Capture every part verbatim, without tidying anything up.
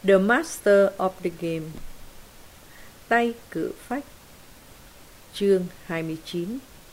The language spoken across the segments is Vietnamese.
The Master of the Game. Tay cự phách. Chương hai mươi chín.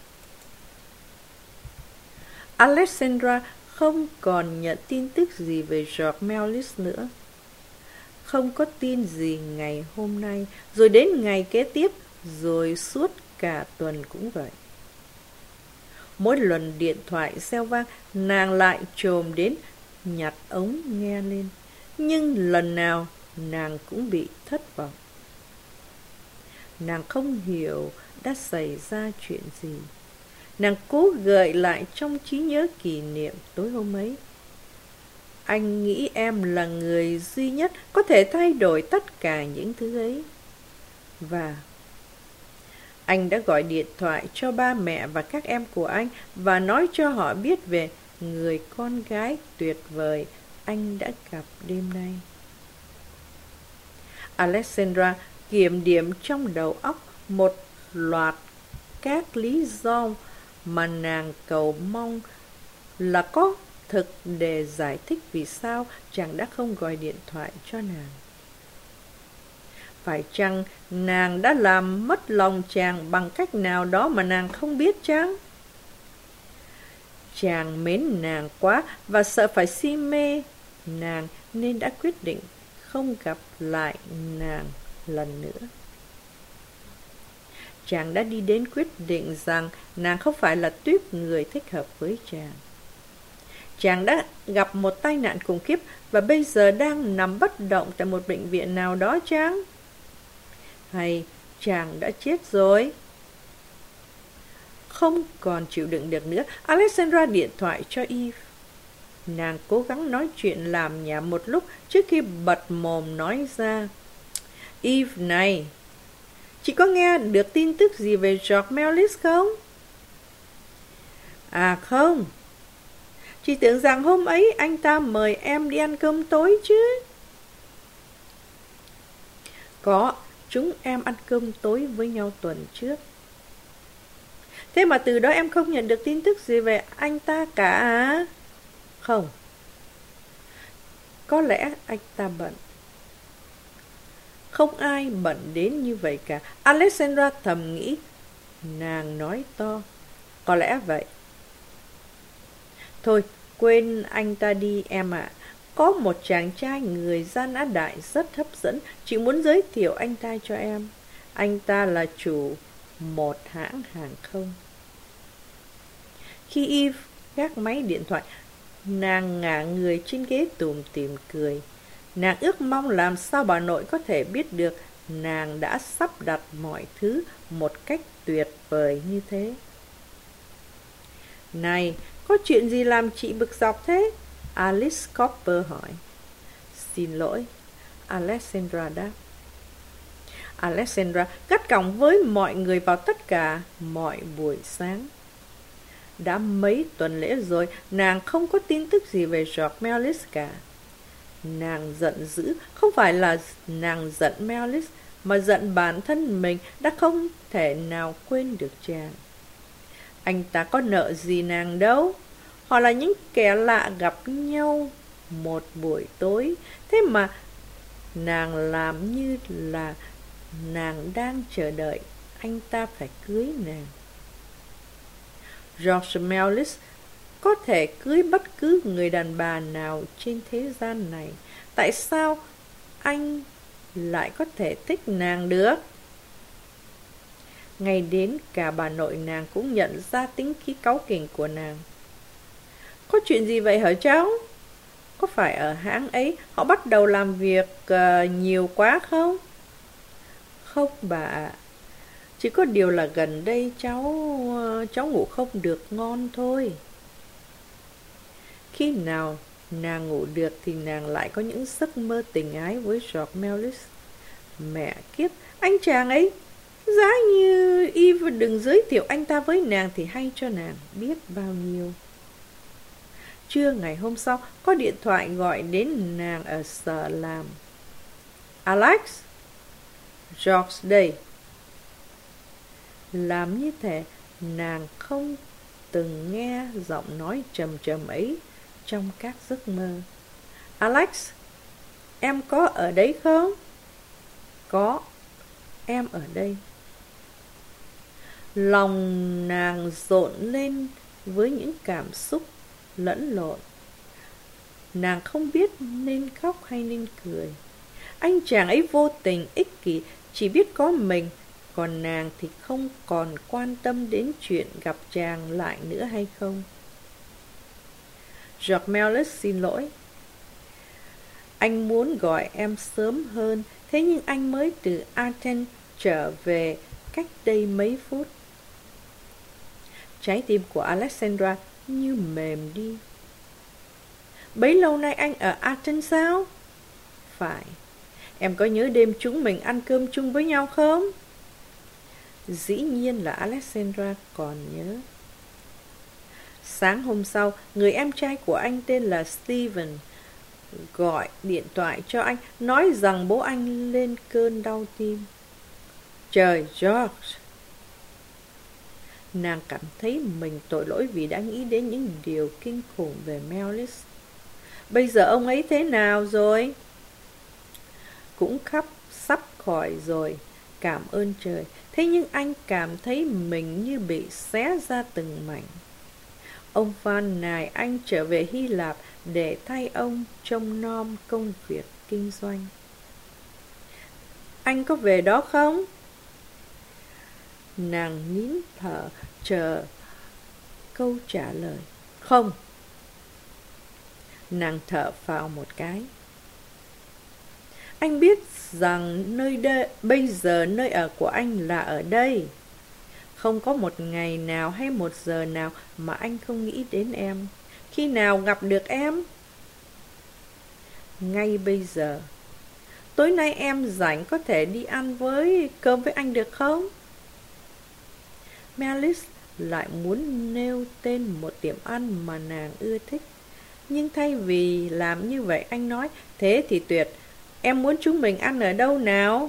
Alexandra không còn nhận tin tức gì về George Mellis nữa. Không có tin gì ngày hôm nay, rồi đến ngày kế tiếp, rồi suốt cả tuần cũng vậy. Mỗi lần điện thoại reo vang, nàng lại chồm đến nhặt ống nghe lên. Nhưng lần nào nàng cũng bị thất vọng. Nàng không hiểu đã xảy ra chuyện gì. Nàng cố gợi lại trong trí nhớ kỷ niệm tối hôm ấy. Anh nghĩ em là người duy nhất có thể thay đổi tất cả những thứ ấy. Và anh đã gọi điện thoại cho ba mẹ và các em của anh và nói cho họ biết về người con gái tuyệt vời anh đã gặp đêm nay. Alexandra kiểm điểm trong đầu óc một loạt các lý do mà nàng cầu mong là có thực để giải thích vì sao chàng đã không gọi điện thoại cho nàng. Phải chăng nàng đã làm mất lòng chàng bằng cách nào đó mà nàng không biết chăng? Chàng mến nàng quá và sợ phải si mê nàng nên đã quyết định không gặp lại nàng lần nữa. Chàng đã đi đến quyết định rằng nàng không phải là tuýp người thích hợp với chàng. Chàng đã gặp một tai nạn khủng khiếp và bây giờ đang nằm bất động tại một bệnh viện nào đó chăng? Hay chàng đã chết rồi? Không còn chịu đựng được nữa, Alexandra điện thoại cho Eve. Nàng cố gắng nói chuyện làm nhảm một lúc trước khi bật mồm nói ra. Eve này, chị có nghe được tin tức gì về George Mellis không? À không. Chị tưởng rằng hôm ấy anh ta mời em đi ăn cơm tối chứ. Có, chúng em ăn cơm tối với nhau tuần trước. Thế mà từ đó em không nhận được tin tức gì về anh ta cả à? Không. Có lẽ anh ta bận. Không ai bận đến như vậy cả. Alexandra thầm nghĩ. Nàng nói to. Có lẽ vậy. Thôi, quên anh ta đi em ạ. À. Có một chàng trai người Gian Á Đại rất hấp dẫn. Chị muốn giới thiệu anh ta cho em. Anh ta là chủ một hãng hàng không. Khi Eve gác máy điện thoại, nàng ngả người trên ghế tủm tỉm cười. Nàng ước mong làm sao bà nội có thể biết được nàng đã sắp đặt mọi thứ một cách tuyệt vời như thế. Này, có chuyện gì làm chị bực dọc thế? Alice Cooper hỏi. Xin lỗi, Alexandra đáp. Alexandra gắt gỏng với mọi người vào tất cả mọi buổi sáng. Đã mấy tuần lễ rồi, nàng không có tin tức gì về George Mellis cả. Nàng giận dữ, không phải là nàng giận Mellis, mà giận bản thân mình đã không thể nào quên được chàng. Anh ta có nợ gì nàng đâu. Họ là những kẻ lạ gặp nhau một buổi tối. Thế mà nàng làm như là nàng đang chờ đợi anh ta phải cưới nàng. George Mellis có thể cưới bất cứ người đàn bà nào trên thế gian này. Tại sao anh lại có thể thích nàng được? Ngay đến cả bà nội nàng cũng nhận ra tính khí cáu kỉnh của nàng. Có chuyện gì vậy hả cháu? Có phải ở hãng ấy họ bắt đầu làm việc uh, nhiều quá không? Không bà ạ. Chỉ có điều là gần đây cháu uh, cháu ngủ không được ngon thôi. Khi nào nàng ngủ được thì nàng lại có những giấc mơ tình ái với George Mellis. Mẹ kiếp, anh chàng ấy, giá như Eve đừng giới thiệu anh ta với nàng thì hay cho nàng biết bao nhiêu. Trưa ngày hôm sau, có điện thoại gọi đến nàng ở sở làm. Alex, George đây. Làm như thế, nàng không từng nghe giọng nói trầm trầm ấy trong các giấc mơ. Alex, Em có ở đấy không? Có, em ở đây. Lòng nàng rộn lên với những cảm xúc lẫn lộn. Nàng không biết nên khóc hay nên cười. Anh chàng ấy vô tình, ích kỷ, chỉ biết có mình, còn nàng thì không còn quan tâm đến chuyện gặp chàng lại nữa hay không. George Mellis xin lỗi. Anh muốn gọi em sớm hơn, thế nhưng anh mới từ Athens trở về cách đây mấy phút. Trái tim của Alexandra như mềm đi. Bấy lâu nay anh ở Athens sao? Phải. Em có nhớ đêm chúng mình ăn cơm chung với nhau không? Dĩ nhiên là Alexandra còn nhớ. Sáng hôm sau, người em trai của anh tên là Stephen gọi điện thoại cho anh, nói rằng bố anh lên cơn đau tim. Trời George! Nàng cảm thấy mình tội lỗi vì đã nghĩ đến những điều kinh khủng về Mellis. Bây giờ ông ấy thế nào rồi? Cũng khóc sắp khỏi rồi, cảm ơn trời. Thế nhưng anh cảm thấy mình như bị xé ra từng mảnh. Ông phàn nàn anh trở về Hy Lạp để thay ông trông nom công việc kinh doanh. Anh có về đó không? Nàng nín thở chờ câu trả lời. Không. Nàng thở phào một cái. Anh biết rằng nơi đây, bây giờ nơi ở của anh là ở đây. Không có một ngày nào hay một giờ nào mà anh không nghĩ đến em. Khi nào gặp được em? Ngay bây giờ. Tối nay em rảnh có thể đi ăn với cơm với anh được không? Mellis lại muốn nêu tên một tiệm ăn mà nàng ưa thích. Nhưng thay vì làm như vậy, anh nói, thế thì tuyệt. Em muốn chúng mình ăn ở đâu nào?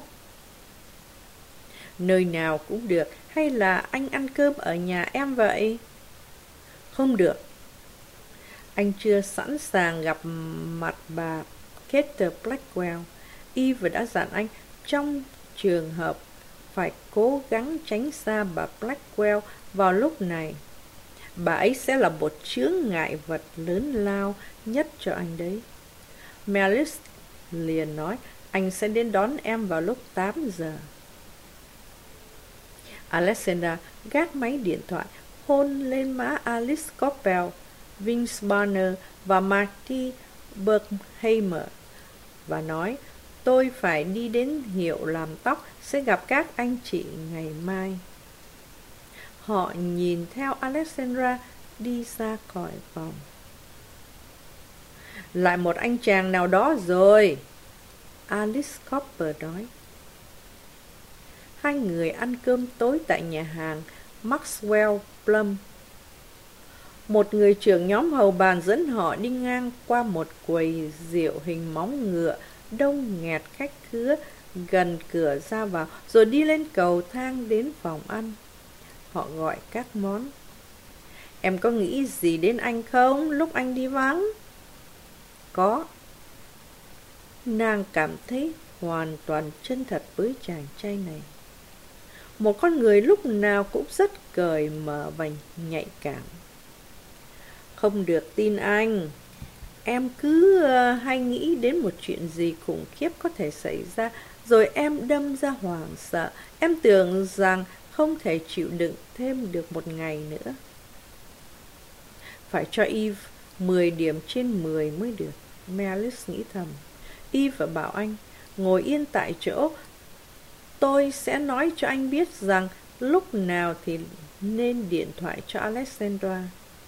Nơi nào cũng được, hay là anh ăn cơm ở nhà em vậy? Không được. Anh chưa sẵn sàng gặp mặt bà Kate Blackwell. Eve đã dặn anh trong trường hợp phải cố gắng tránh xa bà Blackwell vào lúc này. Bà ấy sẽ là một chướng ngại vật lớn lao nhất cho anh đấy. Mellis liền nói, anh sẽ đến đón em vào lúc tám giờ. Alexandra gác máy điện thoại, hôn lên má Alice Coppel, Vince Barner và Marty Berkheimer và nói, tôi phải đi đến hiệu làm tóc, sẽ gặp các anh chị ngày mai. Họ nhìn theo Alexandra đi ra khỏi phòng. Lại một anh chàng nào đó rồi, Alice Cooper nói. Hai người ăn cơm tối tại nhà hàng Maxwell Plum. Một người trưởng nhóm hầu bàn dẫn họ đi ngang qua một quầy rượu hình móng ngựa đông nghẹt khách khứa gần cửa ra vào, rồi đi lên cầu thang đến phòng ăn. Họ gọi các món. Em có nghĩ gì đến anh không lúc anh đi vắng? Có. Nàng cảm thấy hoàn toàn chân thật với chàng trai này. Một con người lúc nào cũng rất cởi mở và nhạy cảm. Không được tin anh. Em cứ uh, hay nghĩ đến một chuyện gì khủng khiếp có thể xảy ra, rồi em đâm ra hoảng sợ. Em tưởng rằng không thể chịu đựng thêm được một ngày nữa. Phải cho Eve mười điểm trên mười mới được, Mellis nghĩ thầm. Eve bảo anh, ngồi yên tại chỗ. Tôi sẽ nói cho anh biết rằng lúc nào thì nên điện thoại cho Alexandra.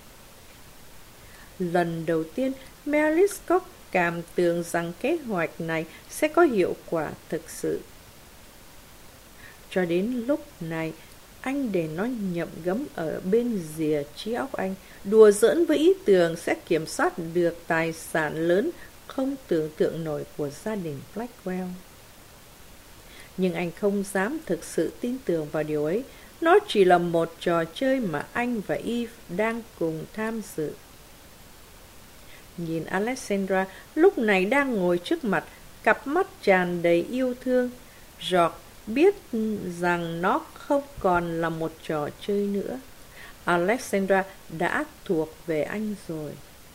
Lần đầu tiên, Mellis có cảm tưởng rằng kế hoạch này sẽ có hiệu quả thực sự. Cho đến lúc này, anh để nó nhậm gấm ở bên rìa trí óc anh, đùa giỡn với ý tưởng sẽ kiểm soát được tài sản lớn không tưởng tượng nổi của gia đình Blackwell. Nhưng anh không dám thực sự tin tưởng vào điều ấy. Nó chỉ là một trò chơi mà anh và Eve đang cùng tham dự. Nhìn Alexandra lúc này đang ngồi trước mặt, cặp mắt tràn đầy yêu thương. George biết rằng nó không còn là một trò chơi nữa. Alexandra đã thuộc về anh rồi.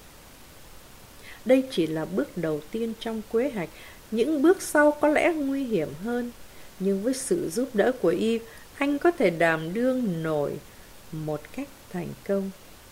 Đây chỉ là bước đầu tiên trong kế hoạch. Những bước sau có lẽ nguy hiểm hơn. Nhưng với sự giúp đỡ của Eve, anh có thể đảm đương nổi một cách thành công.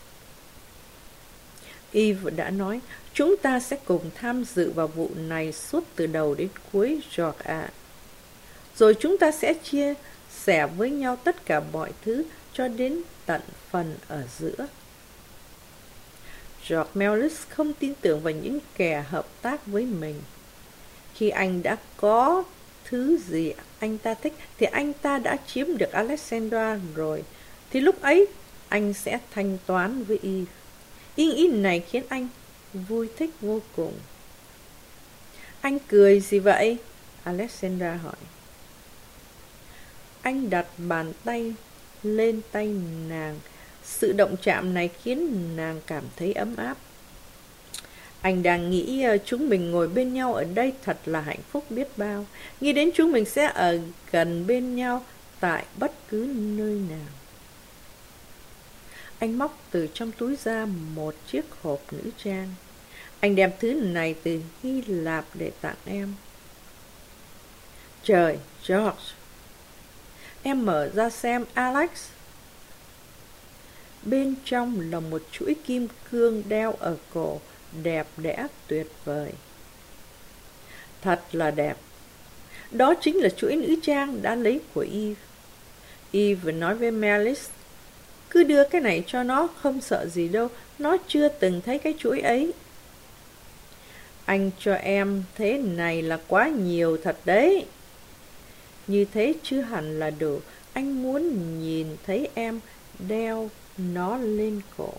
Eve đã nói, chúng ta sẽ cùng tham dự vào vụ này suốt từ đầu đến cuối, George ạ. Rồi chúng ta sẽ chia sẻ với nhau tất cả mọi thứ cho đến tận phần ở giữa. George Mellis không tin tưởng vào những kẻ hợp tác với mình. Khi anh đã có thứ gì anh ta thích thì anh ta đã chiếm được Alexandra rồi. Thì lúc ấy anh sẽ thanh toán với Eve. Ý nghĩ này khiến anh vui thích vô cùng. Anh cười gì vậy? Alexandra hỏi. Anh đặt bàn tay lên tay nàng. Sự động chạm này khiến nàng cảm thấy ấm áp. Anh đang nghĩ chúng mình ngồi bên nhau ở đây thật là hạnh phúc biết bao. Nghĩ đến chúng mình sẽ ở gần bên nhau tại bất cứ nơi nào. Anh móc từ trong túi ra một chiếc hộp nữ trang. Anh đem thứ này từ Hy Lạp để tặng em. Trời, George! Em mở ra xem, Alex. Bên trong là một chuỗi kim cương đeo ở cổ, đẹp đẽ tuyệt vời. Thật là đẹp. Đó chính là chuỗi nữ trang đã lấy của Eve. Eve nói với Mellis, cứ đưa cái này cho nó, không sợ gì đâu, nó chưa từng thấy cái chuỗi ấy. Anh cho em thế này là quá nhiều thật đấy. Như thế chứ hẳn là đủ. Anh muốn nhìn thấy em đeo nó lên cổ.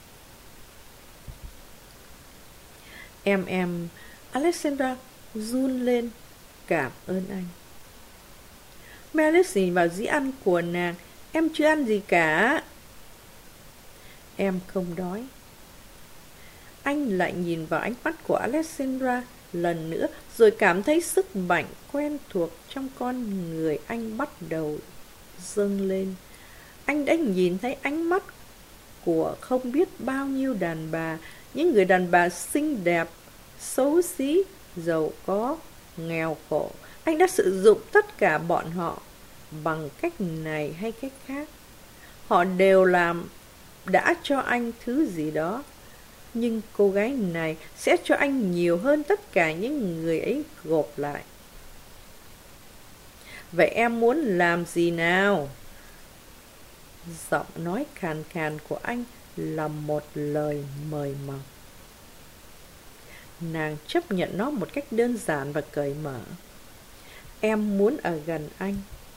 Em em Alexandra run lên. Cảm ơn anh. Mellis nhìn vào dĩ ăn của nàng. Em chưa ăn gì cả. Em không đói. Anh lại nhìn vào ánh mắt của Alexandra lần nữa, rồi cảm thấy sức mạnh quen thuộc trong con người anh bắt đầu dâng lên. Anh đã nhìn thấy ánh mắt của không biết bao nhiêu đàn bà, những người đàn bà xinh đẹp, xấu xí, giàu có, nghèo khổ. Anh đã sử dụng tất cả bọn họ bằng cách này hay cách khác. Họ đều làm đã cho anh thứ gì đó. Nhưng cô gái này sẽ cho anh nhiều hơn tất cả những người ấy gộp lại. Vậy em muốn làm gì nào? Giọng nói khàn khàn của anh là một lời mời mọc. Nàng chấp nhận nó một cách đơn giản và cởi mở. Em muốn ở gần anh.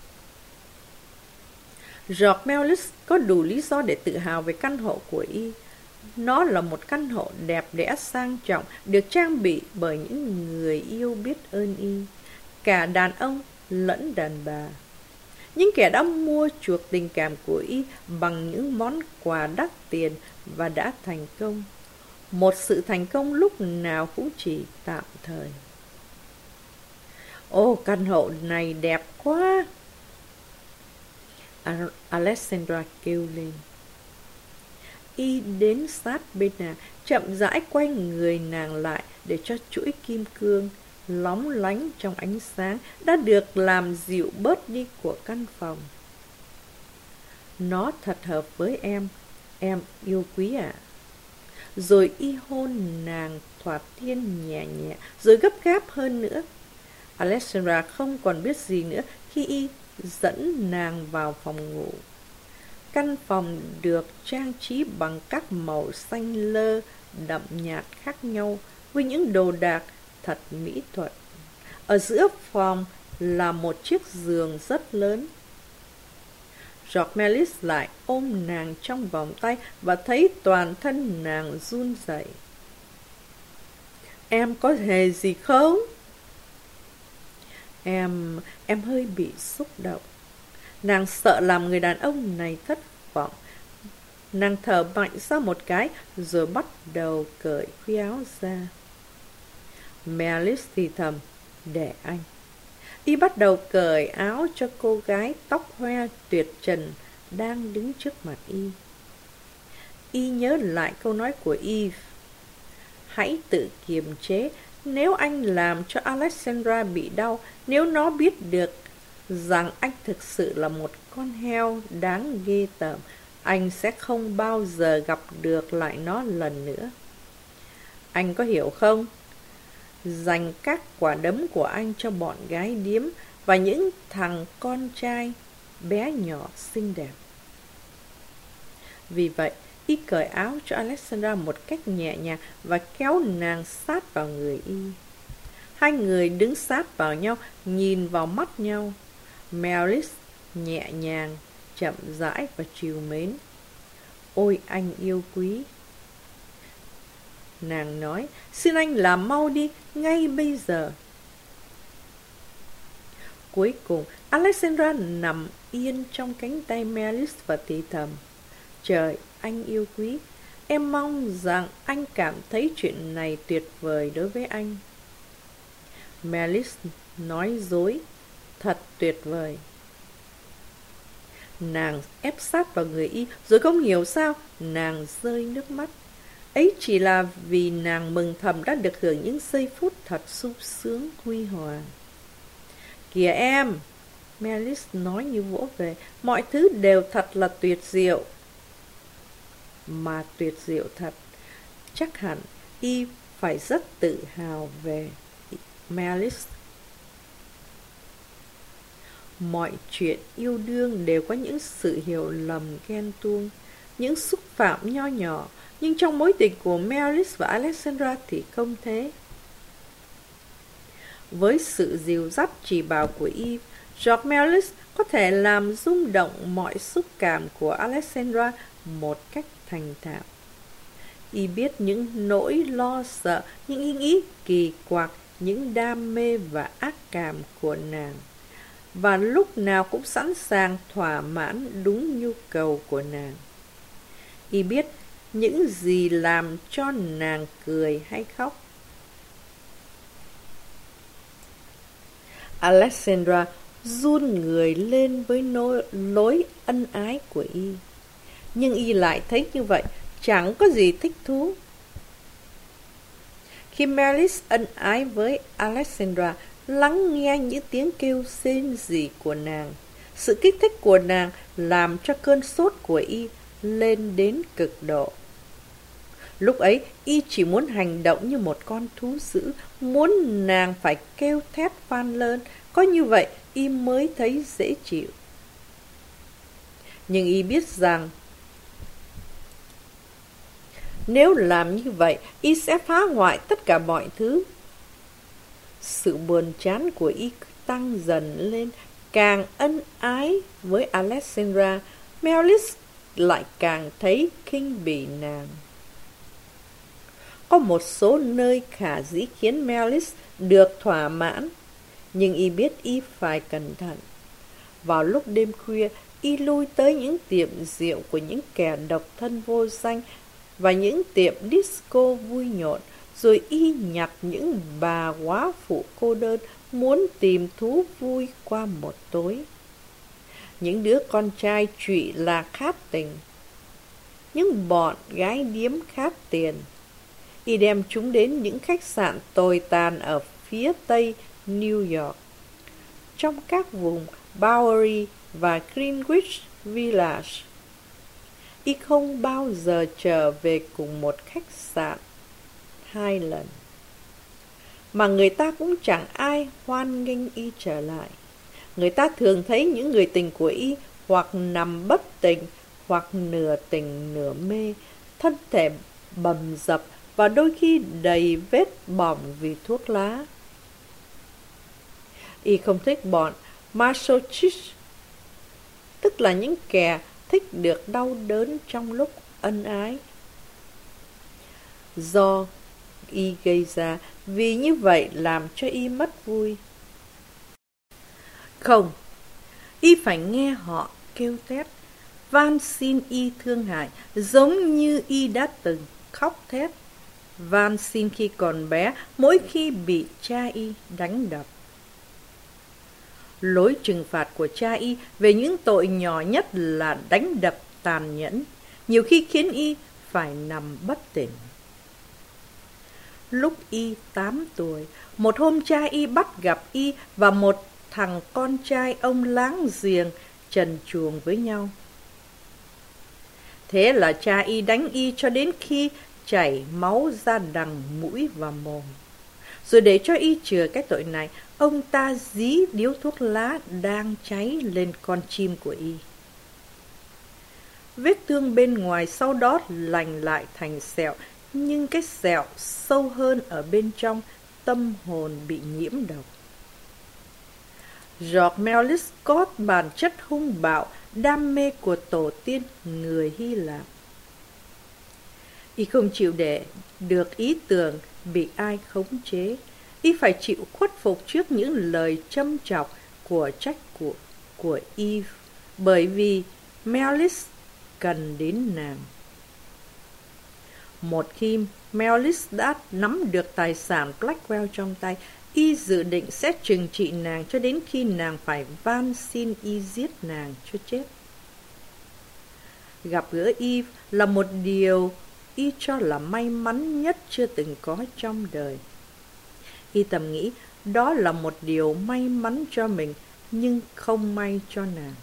George Mellis có đủ lý do để tự hào về căn hộ của y. Nó là một căn hộ đẹp đẽ sang trọng, được trang bị bởi những người yêu biết ơn y, cả đàn ông lẫn đàn bà. Những kẻ đã mua chuộc tình cảm của y bằng những món quà đắt tiền và đã thành công. Một sự thành công lúc nào cũng chỉ tạm thời. Ô, căn hộ này đẹp quá! Alexandra kêu lên. Y đến sát bên nàng, chậm rãi quay người nàng lại để cho chuỗi kim cương lóng lánh trong ánh sáng đã được làm dịu bớt đi của căn phòng. Nó thật hợp với em, em yêu quý ạ. À. Rồi y hôn nàng thoạt tiên nhẹ nhẹ, rồi gấp gáp hơn nữa. Alexandra không còn biết gì nữa khi y dẫn nàng vào phòng ngủ. Căn phòng được trang trí bằng các màu xanh lơ đậm nhạt khác nhau với những đồ đạc thật mỹ thuật. Ở giữa phòng là một chiếc giường rất lớn. George Mellis lại ôm nàng trong vòng tay và thấy toàn thân nàng run rẩy. Em có hề gì không? Em, em hơi bị xúc động. Nàng sợ làm người đàn ông này thất vọng. Nàng thở mạnh ra một cái rồi bắt đầu cởi khuy áo ra. Mellis thì thầm, để anh. Y bắt đầu cởi áo cho cô gái tóc hoe tuyệt trần đang đứng trước mặt Y. Y nhớ lại câu nói của Eve: hãy tự kiềm chế. Nếu anh làm cho Alexandra bị đau, nếu nó biết được rằng anh thực sự là một con heo đáng ghê tởm, anh sẽ không bao giờ gặp được lại nó lần nữa. Anh có hiểu không? Dành các quả đấm của anh cho bọn gái điếm và những thằng con trai bé nhỏ xinh đẹp. Vì vậy, Y cởi áo cho Alexandra một cách nhẹ nhàng và kéo nàng sát vào người Y. Hai người đứng sát vào nhau, nhìn vào mắt nhau. Meredith nhẹ nhàng, chậm rãi và trìu mến. Ôi anh yêu quý, nàng nói, xin anh làm mau đi, ngay bây giờ. Cuối cùng, Alexandra nằm yên trong cánh tay Meredith và thì thầm: trời, anh yêu quý, em mong rằng anh cảm thấy chuyện này tuyệt vời đối với anh. Meredith nói dối: thật tuyệt vời. Nàng ép sát vào người Y, rồi không hiểu sao nàng rơi nước mắt. Ấy chỉ là vì nàng mừng thầm đã được hưởng những giây phút thật sung sướng huy hoàng. Kìa em, Meredith nói như vỗ về, mọi thứ đều thật là tuyệt diệu. Mà tuyệt diệu thật, chắc hẳn Y phải rất tự hào về Meredith. Mọi chuyện yêu đương đều có những sự hiểu lầm ghen tuông, những xúc phạm nho nhỏ, nhưng trong mối tình của Meredith và Alexandra thì không thế. Với sự dìu dắt chỉ bảo của Eve, George Meredith có thể làm rung động mọi xúc cảm của Alexandra một cách thành thạo. Y biết những nỗi lo sợ, những ý nghĩ kỳ quặc, những đam mê và ác cảm của nàng, và lúc nào cũng sẵn sàng thỏa mãn đúng nhu cầu của nàng. Y biết những gì làm cho nàng cười hay khóc. Alexandra run người lên với nỗi, lối ân ái của Y, nhưng Y lại thấy như vậy chẳng có gì thích thú. Khi Meredith ân ái với Alexandra, lắng nghe những tiếng kêu rên rỉ của nàng, sự kích thích của nàng làm cho cơn sốt của Y lên đến cực độ. Lúc ấy, Y chỉ muốn hành động như một con thú dữ, muốn nàng phải kêu thét van lơn, có như vậy Y mới thấy dễ chịu. Nhưng Y biết rằng nếu làm như vậy, Y sẽ phá hoại tất cả mọi thứ. Sự buồn chán của Y tăng dần lên, càng ân ái với Alexandra, Meredith lại càng thấy khinh bỉ nàng. Có một số nơi khả dĩ khiến Meredith được thỏa mãn, nhưng Y biết Y phải cẩn thận. Vào lúc đêm khuya, Y lui tới những tiệm rượu của những kẻ độc thân vô danh và những tiệm disco vui nhộn, rồi Y nhặt những bà góa phụ cô đơn muốn tìm thú vui qua một tối. Những đứa con trai trụy lạc khát tình, những bọn gái điếm khát tiền. Y đem chúng đến những khách sạn tồi tàn ở phía tây New York, trong các vùng Bowery và Greenwich Village. Y không bao giờ trở về cùng một khách sạn hai lần, mà người ta cũng chẳng ai hoan nghênh Y trở lại. Người ta thường thấy những người tình của Y hoặc nằm bất tỉnh, hoặc nửa tỉnh nửa mê, thân thể bầm dập và đôi khi đầy vết bỏng vì thuốc lá. Y không thích bọn masochist, tức là những kẻ thích được đau đớn trong lúc ân ái, do Y gây ra, vì như vậy làm cho Y mất vui. Không, Y phải nghe họ kêu thét, van xin Y thương hại, giống như Y đã từng khóc thét, van xin khi còn bé, mỗi khi bị cha Y đánh đập. Lối trừng phạt của cha y về những tội nhỏ nhất là đánh đập tàn nhẫn, nhiều khi khiến y phải nằm bất tỉnh. Lúc y tám tuổi, một hôm cha y bắt gặp y và một thằng con trai ông láng giềng trần truồng với nhau. Thế là cha y đánh y cho đến khi chảy máu ra đằng mũi và mồm. Rồi để cho y chừa cái tội này, ông ta dí điếu thuốc lá đang cháy lên con chim của y. Vết thương bên ngoài sau đó lành lại thành sẹo, nhưng cái sẹo sâu hơn ở bên trong, tâm hồn bị nhiễm độc. George Melis có bản chất hung bạo, đam mê của tổ tiên người Hy Lạp. Y không chịu để được ý tưởng bị ai khống chế. Y phải chịu khuất phục trước những lời châm chọc của trách của, của Eve, bởi vì Melis cần đến nàng. Một khi Melis đã nắm được tài sản Blackwell trong tay, y dự định sẽ trừng trị nàng cho đến khi nàng phải van xin y giết nàng cho chết. Gặp gỡ Eve là một điều y cho là may mắn nhất chưa từng có trong đời. Y thầm nghĩ đó là một điều may mắn cho mình, nhưng không may cho nàng.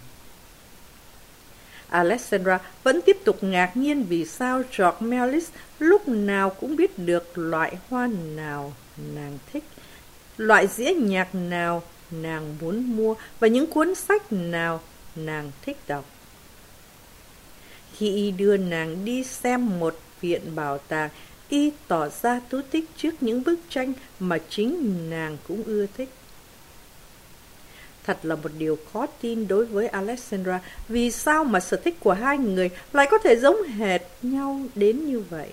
Alexandra vẫn tiếp tục ngạc nhiên vì sao George Melis lúc nào cũng biết được loại hoa nào nàng thích, loại dĩa nhạc nào nàng muốn mua và những cuốn sách nào nàng thích đọc. Khi y đưa nàng đi xem một viện bảo tàng, y tỏ ra thú thích trước những bức tranh mà chính nàng cũng ưa thích. Thật là một điều khó tin đối với Alexandra, vì sao mà sở thích của hai người lại có thể giống hệt nhau đến như vậy.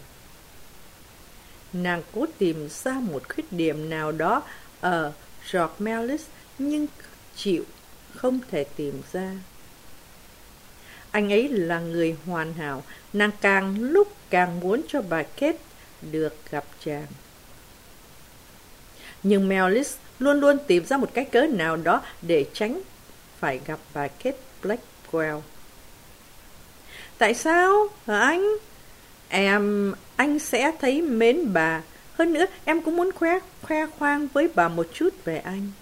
Nàng cố tìm ra một khuyết điểm nào đó ở George Melis, nhưng chịu không thể tìm ra. Anh ấy là người hoàn hảo, nàng càng lúc càng muốn cho bà Kate được gặp chàng. Nhưng Melis luôn luôn tìm ra một cái cớ nào đó để tránh phải gặp bà Kate Blackwell. Tại sao hả anh? Em, anh sẽ thấy mến bà. Hơn nữa, em cũng muốn khoe, khoe khoang với bà một chút về anh.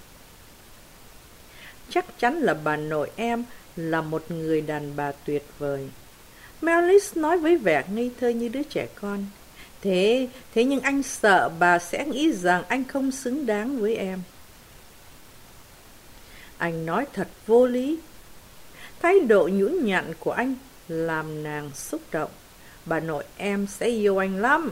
Chắc chắn là bà nội em là một người đàn bà tuyệt vời. Melis nói với vẻ ngây thơ như đứa trẻ con. Thế, thế nhưng anh sợ bà sẽ nghĩ rằng anh không xứng đáng với em. Anh nói thật vô lý. Thái độ nhũn nhặn của anh làm nàng xúc động. Bà nội em sẽ yêu anh lắm.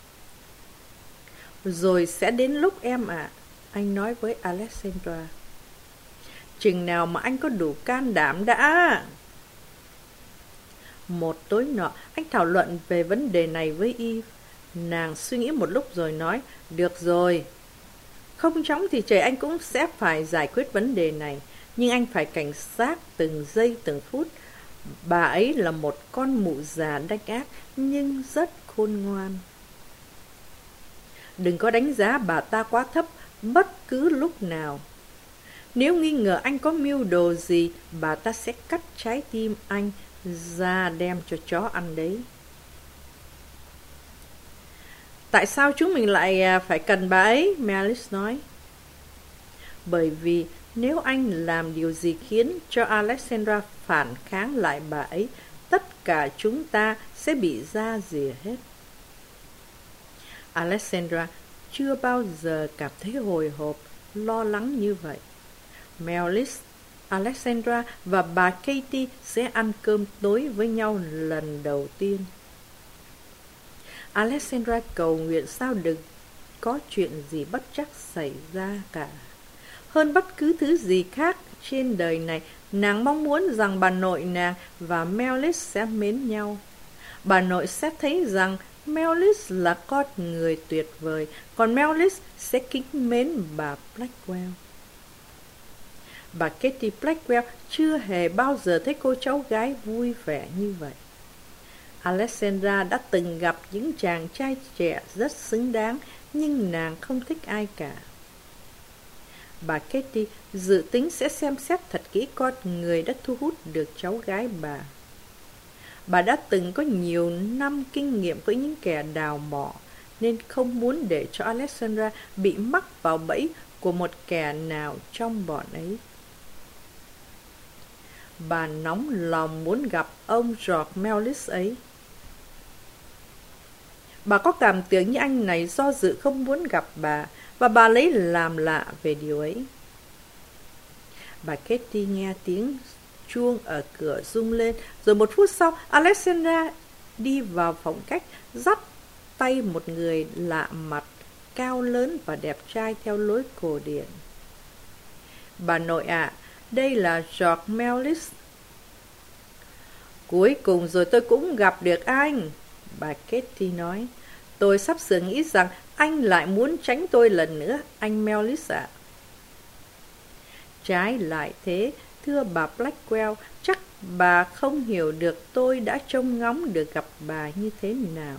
Rồi sẽ đến lúc em ạ, à, anh nói với Alexandra. Chừng nào mà anh có đủ can đảm đã. Một tối nọ, anh thảo luận về vấn đề này với Eve. Nàng suy nghĩ một lúc rồi nói, được rồi. Không chóng thì trời anh cũng sẽ phải giải quyết vấn đề này. Nhưng anh phải cảnh giác từng giây từng phút. Bà ấy là một con mụ già đanh ác, nhưng rất khôn ngoan. Đừng có đánh giá bà ta quá thấp bất cứ lúc nào. Nếu nghi ngờ anh có mưu đồ gì, bà ta sẽ cắt trái tim anh ra đem cho chó ăn đấy. Tại sao chúng mình lại phải cần bà ấy? Melis nói. Bởi vì nếu anh làm điều gì khiến cho Alexandra phản kháng lại bà ấy, tất cả chúng ta sẽ bị ra rìa hết. Alexandra chưa bao giờ cảm thấy hồi hộp, lo lắng như vậy. Melis, Alexandra và bà Katie sẽ ăn cơm tối với nhau lần đầu tiên. Alexandra cầu nguyện sao đừng có chuyện gì bất trắc xảy ra cả. Hơn bất cứ thứ gì khác trên đời này, nàng mong muốn rằng bà nội nàng và Melis sẽ mến nhau. Bà nội sẽ thấy rằng Melis là con người tuyệt vời, còn Melis sẽ kính mến bà Blackwell. Bà Katie Blackwell chưa hề bao giờ thấy cô cháu gái vui vẻ như vậy. Alexandra đã từng gặp những chàng trai trẻ rất xứng đáng, nhưng nàng không thích ai cả. Bà Katie dự tính sẽ xem xét thật kỹ con người đã thu hút được cháu gái bà. Bà đã từng có nhiều năm kinh nghiệm với những kẻ đào mỏ, nên không muốn để cho Alexandra bị mắc vào bẫy của một kẻ nào trong bọn ấy. Bà nóng lòng muốn gặp ông George Mellis ấy. Bà có cảm tưởng như anh này do dự không muốn gặp bà, và bà lấy làm lạ về điều ấy. Bà Katie nghe tiếng chuông ở cửa rung lên, rồi một phút sau, Alexandra đi vào phòng khách, dắt tay một người lạ mặt, cao lớn và đẹp trai theo lối cổ điển. Bà nội ạ, à, đây là George Mellis. Cuối cùng rồi tôi cũng gặp được anh, bà Katie nói. Tôi sắp sửa nghĩ rằng anh lại muốn tránh tôi lần nữa, anh Mellis ạ. Trái lại thế, thưa bà Blackwell, chắc bà không hiểu được tôi đã trông ngóng được gặp bà như thế nào.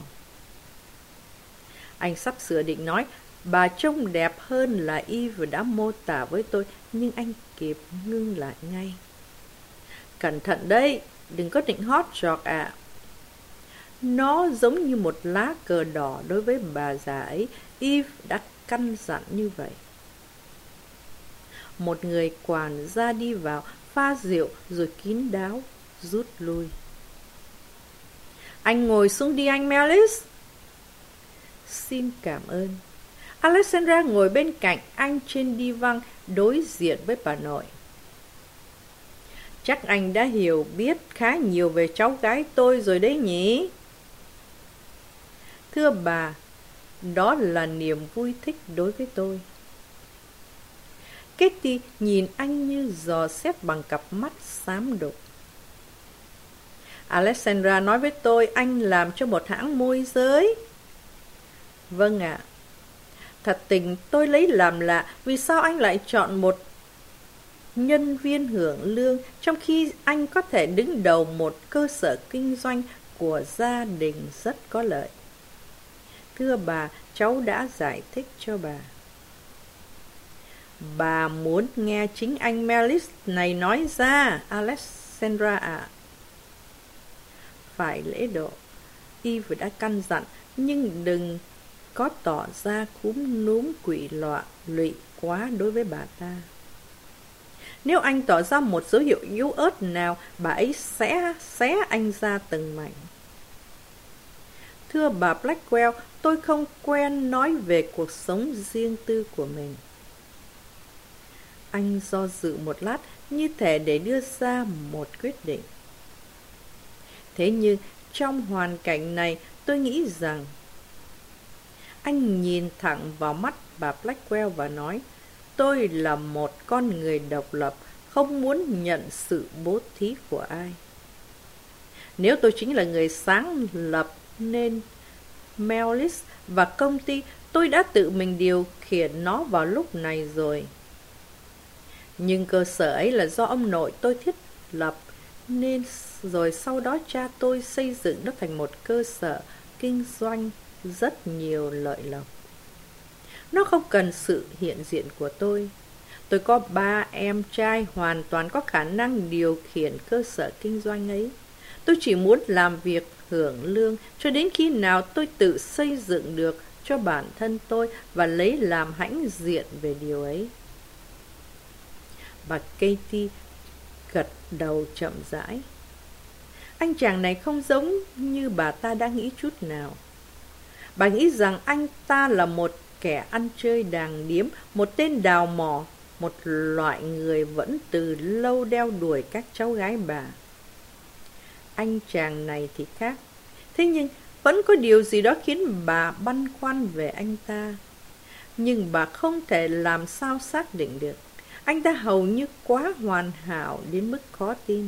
Anh sắp sửa định nói, bà trông đẹp hơn là Eve đã mô tả với tôi, nhưng anh kịp ngưng lại ngay. Cẩn thận đấy, đừng có định hót George ạ. Nó giống như một lá cờ đỏ đối với bà già ấy, Eve đã căn dặn như vậy. Một người quản gia đi vào, pha rượu rồi kín đáo rút lui. Anh ngồi xuống đi anh Mellis. Xin cảm ơn. Alexandra ngồi bên cạnh anh trên divan đối diện với bà nội. Chắc anh đã hiểu biết khá nhiều về cháu gái tôi rồi đấy nhỉ? Thưa bà, đó là niềm vui thích đối với tôi. Katie nhìn anh như dò xét bằng cặp mắt xám đục. Alexandra nói với tôi anh làm cho một hãng môi giới. Vâng ạ. À. Thật tình tôi lấy làm lạ vì sao anh lại chọn một nhân viên hưởng lương trong khi anh có thể đứng đầu một cơ sở kinh doanh của gia đình rất có lợi. Thưa bà, cháu đã giải thích cho bà. Bà muốn nghe chính anh Mellis này nói ra, Alexandra ạ. À. Phải lễ độ, Eve đã căn dặn, nhưng đừng có tỏ ra cúm núm quỷ lọa lụy quá đối với bà ta. Nếu anh tỏ ra một dấu hiệu yếu ớt nào, bà ấy sẽ xé anh ra từng mảnh. Thưa bà Blackwell, tôi không quen nói về cuộc sống riêng tư của mình. Anh do dự một lát, như thể để đưa ra một quyết định. Thế nhưng, trong hoàn cảnh này, tôi nghĩ rằng... Anh nhìn thẳng vào mắt bà Blackwell và nói, tôi là một con người độc lập, không muốn nhận sự bố thí của ai. Nếu tôi chính là người sáng lập nên Mellis và công ty, tôi đã tự mình điều khiển nó vào lúc này rồi. Nhưng cơ sở ấy là do ông nội tôi thiết lập, nên rồi sau đó cha tôi xây dựng nó thành một cơ sở kinh doanh rất nhiều lợi lộc. Nó không cần sự hiện diện của tôi. Tôi có ba em trai hoàn toàn có khả năng điều khiển cơ sở kinh doanh ấy. Tôi chỉ muốn làm việc hưởng lương cho đến khi nào tôi tự xây dựng được cho bản thân tôi và lấy làm hãnh diện về điều ấy. Bà Katie gật đầu chậm rãi. Anh chàng này không giống như bà ta đã nghĩ chút nào. Bà nghĩ rằng anh ta là một kẻ ăn chơi đàng điếm, một tên đào mỏ, một loại người vẫn từ lâu đeo đuổi các cháu gái bà. Anh chàng này thì khác. Thế nhưng vẫn có điều gì đó khiến bà băn khoăn về anh ta. Nhưng bà không thể làm sao xác định được. Anh ta hầu như quá hoàn hảo đến mức khó tin.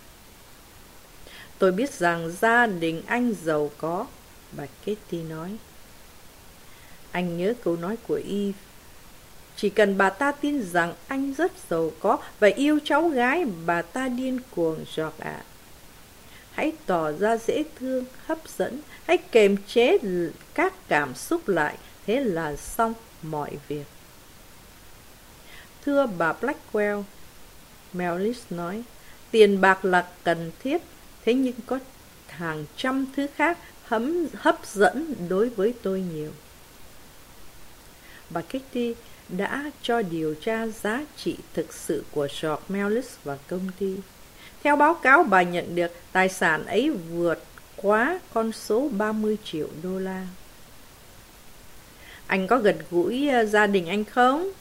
Tôi biết rằng gia đình anh giàu có, bà Katie nói. Anh nhớ câu nói của Eve. Chỉ cần bà ta tin rằng anh rất giàu có và yêu cháu gái, bà ta điên cuồng George ạ. Hãy tỏ ra dễ thương, hấp dẫn, hãy kềm chế các cảm xúc lại, thế là xong mọi việc. Thưa bà Blackwell, Melis nói, tiền bạc là cần thiết, thế nhưng có hàng trăm thứ khác hấm, hấp dẫn đối với tôi nhiều. Bà Kitty đã cho điều tra giá trị thực sự của George Melis và công ty. Theo báo cáo, bà nhận được tài sản ấy vượt quá con số ba mươi triệu đô la. Anh có gần gũi gia đình anh không?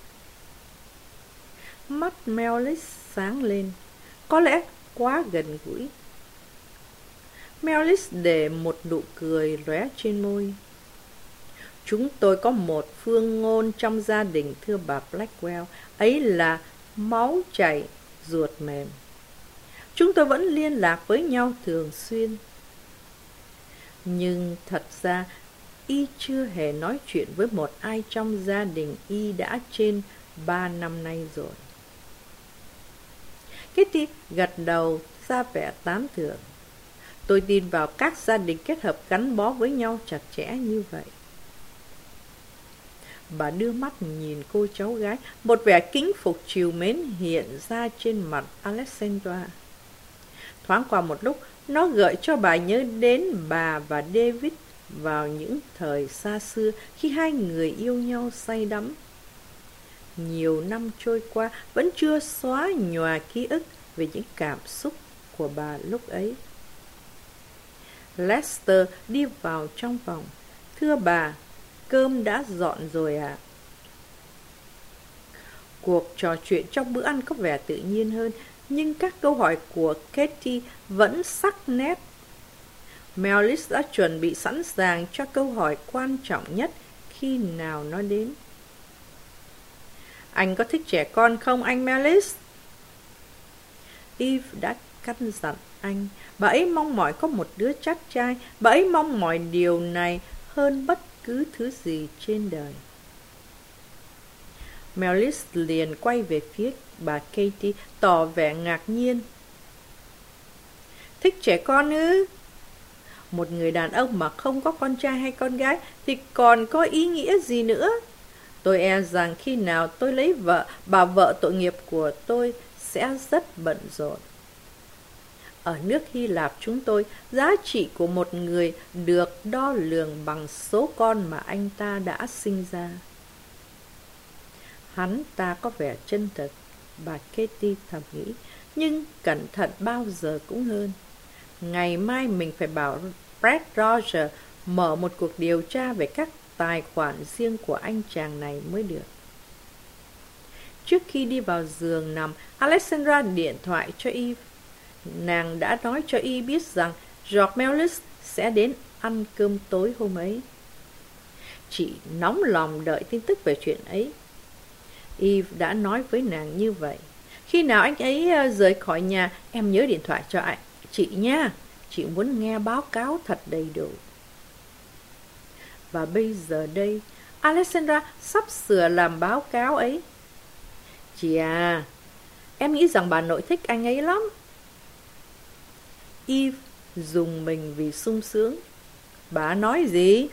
Mắt Melis sáng lên. Có lẽ quá gần gũi. Melis để một nụ cười lóe trên môi. Chúng tôi có một phương ngôn trong gia đình, thưa bà Blackwell, ấy là máu chảy, ruột mềm. Chúng tôi vẫn liên lạc với nhau thường xuyên. Nhưng thật ra, y chưa hề nói chuyện với một ai trong gia đình y đã trên ba năm nay rồi. Kitty gật đầu ra vẻ tán thưởng. Tôi tin vào các gia đình kết hợp gắn bó với nhau chặt chẽ như vậy. Bà đưa mắt nhìn cô cháu gái, một vẻ kính phục trìu mến hiện ra trên mặt Alexandra. Thoáng qua một lúc, nó gợi cho bà nhớ đến bà và David vào những thời xa xưa khi hai người yêu nhau say đắm. Nhiều năm trôi qua vẫn chưa xóa nhòa ký ức về những cảm xúc của bà lúc ấy. Lester đi vào trong phòng. Thưa bà, cơm đã dọn rồi ạ. À? Cuộc trò chuyện trong bữa ăn có vẻ tự nhiên hơn, nhưng các câu hỏi của Katie vẫn sắc nét. Melis đã chuẩn bị sẵn sàng cho câu hỏi quan trọng nhất khi nào nó đến. Anh có thích trẻ con không anh Melis? Eve đã căn dặn anh. Bà ấy mong mỏi có một đứa cháu trai. Bà ấy mong mỏi điều này hơn bất cứ thứ gì trên đời. Melis liền quay về phía bà Katie, tỏ vẻ ngạc nhiên. Thích trẻ con ư? Một người đàn ông mà không có con trai hay con gái thì còn có ý nghĩa gì nữa? Tôi e rằng khi nào tôi lấy vợ, bà vợ tội nghiệp của tôi sẽ rất bận rộn. Ở nước Hy Lạp chúng tôi, giá trị của một người được đo lường bằng số con mà anh ta đã sinh ra. Hắn ta có vẻ chân thật, bà Katie thầm nghĩ, nhưng cẩn thận bao giờ cũng hơn. Ngày mai mình phải bảo Brad Roger mở một cuộc điều tra về các tài khoản riêng của anh chàng này mới được. Trước khi đi vào giường nằm, Alexandra điện thoại cho Eve. Nàng đã nói cho Y biết rằng George Melis sẽ đến ăn cơm tối hôm ấy. Chị nóng lòng đợi tin tức về chuyện ấy. Eve đã nói với nàng như vậy. Khi nào anh ấy rời khỏi nhà, em nhớ điện thoại cho anh, chị nha. Chị muốn nghe báo cáo thật đầy đủ. Và bây giờ đây, Alexandra sắp sửa làm báo cáo ấy. Chị à, em nghĩ rằng bà nội thích anh ấy lắm. Eve dùng mình vì sung sướng. Bà nói gì?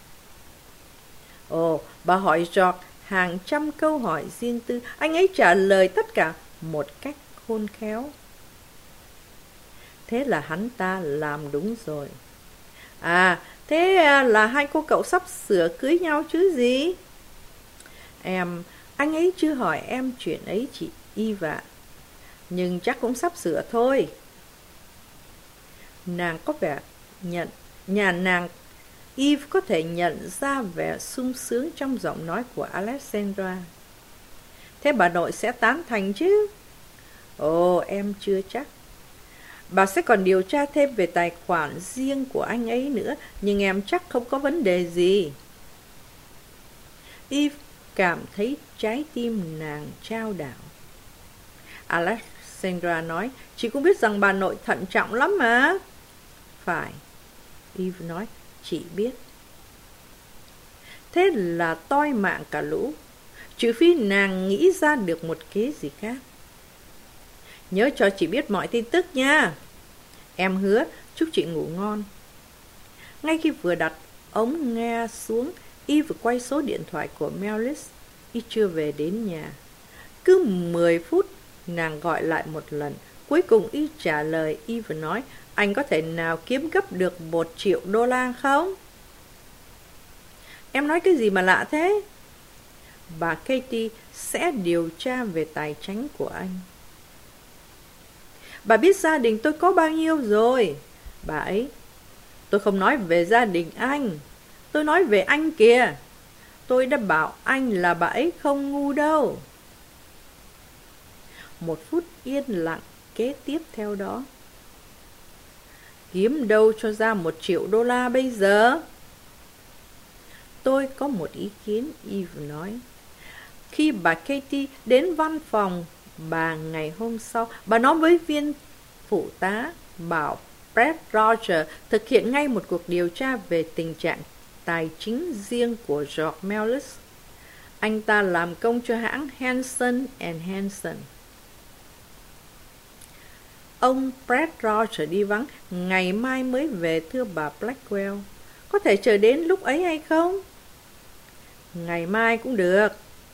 Ồ, bà hỏi George hàng trăm câu hỏi riêng tư. Anh ấy trả lời tất cả một cách khôn khéo. Thế là hắn ta làm đúng rồi. À, thế là hai cô cậu sắp sửa cưới nhau chứ gì? Em, anh ấy chưa hỏi em chuyện ấy chị Eve ạ. Nhưng chắc cũng sắp sửa thôi. Nàng có vẻ nhận, nhà nàng Eve có thể nhận ra vẻ sung sướng trong giọng nói của Alexandra. Thế bà nội sẽ tán thành chứ? Ồ, em chưa chắc. Bà sẽ còn điều tra thêm về tài khoản riêng của anh ấy nữa, nhưng em chắc không có vấn đề gì. Eve cảm thấy trái tim nàng trao đảo. Alexandra nói, chị cũng biết rằng bà nội thận trọng lắm mà. Phải, Eve nói, chị biết. Thế là toi mạng cả lũ, trừ phi nàng nghĩ ra được một kế gì khác. Nhớ cho chị biết mọi tin tức nha. Em hứa, chúc chị ngủ ngon. Ngay khi vừa đặt ống nghe xuống, Y vừa quay số điện thoại của Melis. Y chưa về đến nhà. Cứ mười phút, nàng gọi lại một lần. Cuối cùng y trả lời, y vừa nói, anh có thể nào kiếm gấp được một triệu đô la không? Em nói cái gì mà lạ thế? Bà Katie sẽ điều tra về tài chính của anh. Bà biết gia đình tôi có bao nhiêu rồi? Bà ấy, tôi không nói về gia đình anh, tôi nói về anh kìa. Tôi đã bảo anh là bà ấy không ngu đâu. Một phút yên lặng kế tiếp theo đó. Kiếm đâu cho ra một triệu đô la bây giờ? Tôi có một ý kiến, Eve nói. Khi bà Katie đến văn phòng bà ngày hôm sau, bà nói với viên phụ tá, bảo Brett Rogers thực hiện ngay một cuộc điều tra về tình trạng tài chính riêng của George Mellis. Anh ta làm công cho hãng Hanson and Hanson. Ông Brett Rogers đi vắng, ngày mai mới về, thưa bà Blackwell. Có thể chờ đến lúc ấy hay không? Ngày mai cũng được.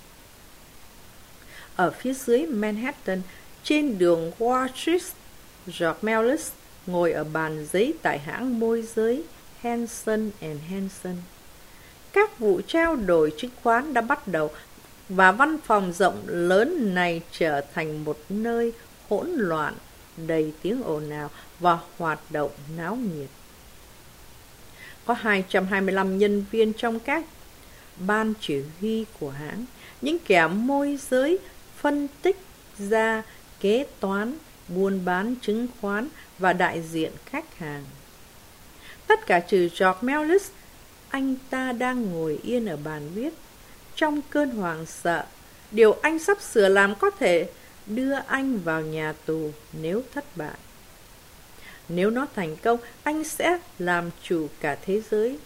Ở phía dưới Manhattan, trên đường Wall Street, George Mellis ngồi ở bàn giấy tại hãng môi giới Hanson and Hanson. Các vụ trao đổi chứng khoán đã bắt đầu và văn phòng rộng lớn này trở thành một nơi hỗn loạn, đầy tiếng ồn ào và hoạt động náo nhiệt. Có hai trăm hai mươi lăm nhân viên trong các ban chỉ huy của hãng, những kẻ môi giới, phân tích gia, kế toán, buôn bán chứng khoán và đại diện khách hàng. Tất cả trừ George Mellis, anh ta đang ngồi yên ở bàn viết. Trong cơn hoảng sợ, điều anh sắp sửa làm có thể đưa anh vào nhà tù nếu thất bại. Nếu nó thành công, anh sẽ làm chủ cả thế giới.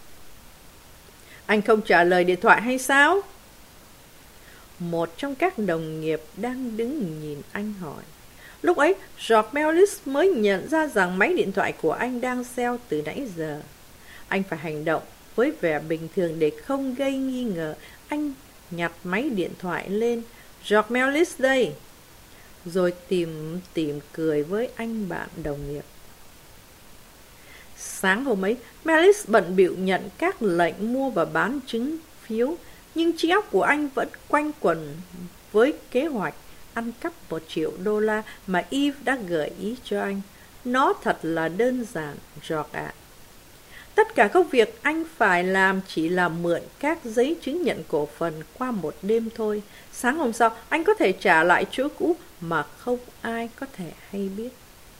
Anh không trả lời điện thoại hay sao? Một trong các đồng nghiệp đang đứng nhìn anh hỏi. Lúc ấy, George Mellis mới nhận ra rằng máy điện thoại của anh đang reo từ nãy giờ. Anh phải hành động với vẻ bình thường để không gây nghi ngờ. Anh nhặt máy điện thoại lên. George Mellis đây. Rồi tìm tìm cười với anh bạn đồng nghiệp. Sáng hôm ấy, Mellis bận bịu nhận các lệnh mua và bán chứng phiếu, nhưng trí óc của anh vẫn quanh quẩn với kế hoạch ăn cắp một triệu đô la mà Eve đã gợi ý cho anh. Nó thật là đơn giản, George ạ. Tất cả công việc anh phải làm chỉ là mượn các giấy chứng nhận cổ phần qua một đêm thôi. Sáng hôm sau, anh có thể trả lại chỗ cũ mà không ai có thể hay biết.